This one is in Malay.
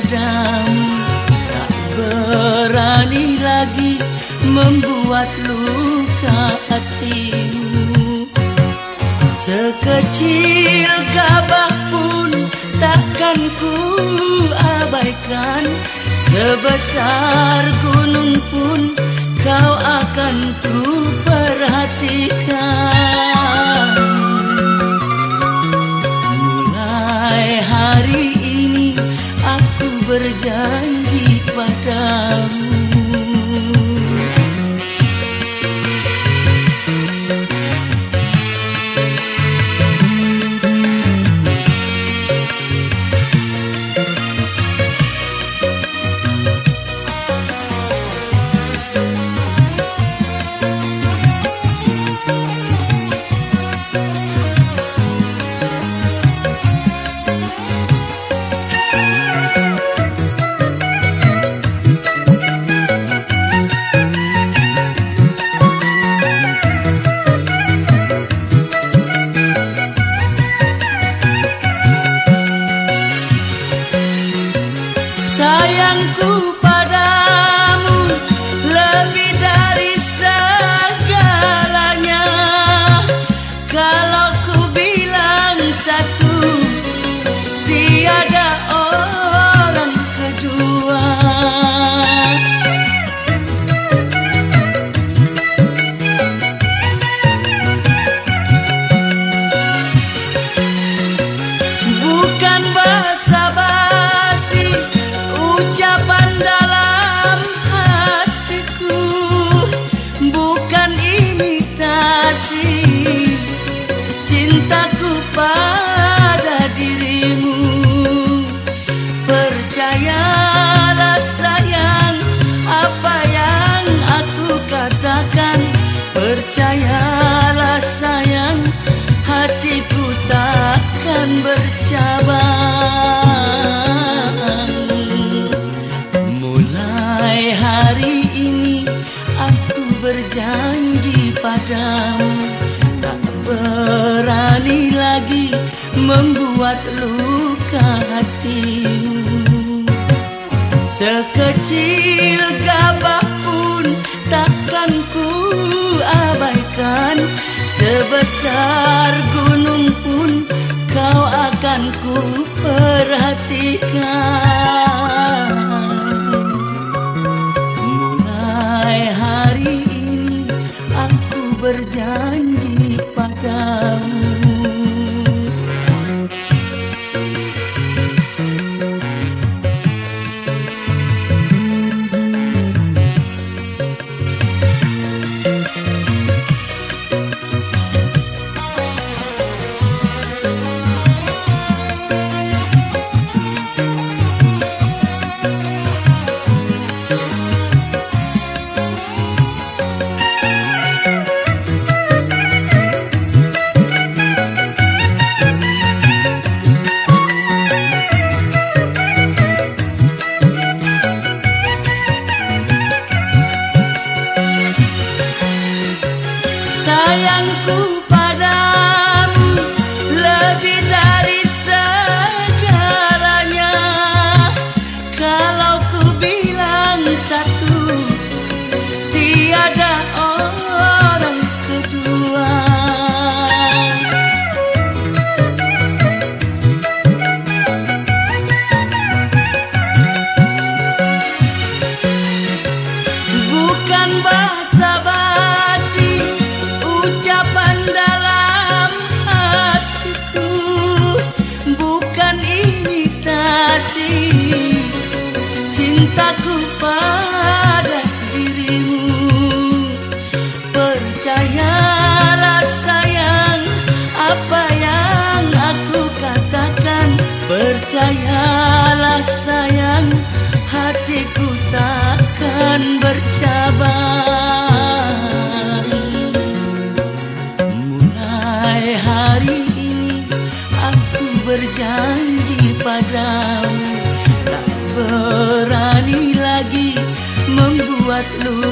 padamu, tak berani lagi membuat luka hatimu. Sekecil gabah pun takkan ku abaikan, sebesar gunung pun kau akan ku perhatikan. Mulai hari ini aku berjanji padamu. Sayangku padamu lebih dari segalanya. Kalau ku bilang satu, tiada orang kedua. Bukan basa-basi ucapan dalam hatiku, bukan imitasi cintaku pada dirimu. Percayalah sayang apa yang aku katakan, percayalah sayang hatiku takkan bercabang. Mulai hari ini aku berjanji padamu, tak berani lagi membuat luka hatimu. Sekecil gabah pun takkan ku abaikan, sebesar gunung pun kau akan ku perhatikan. Mulai hari ini aku berjanji padamu. Sayangku padamu lebih dari segalanya. Kalau ku bilang satu, tiada orang kedua. Bukan basa-basi ucapan dalam hatiku, bukan imitasi cintaku pada dirimu. Percayalah sayang apa yang aku katakan, percayalah sayang hatiku takkan bercabang. Mulai hari ini aku berjanji padamu, tak berani lagi membuat luka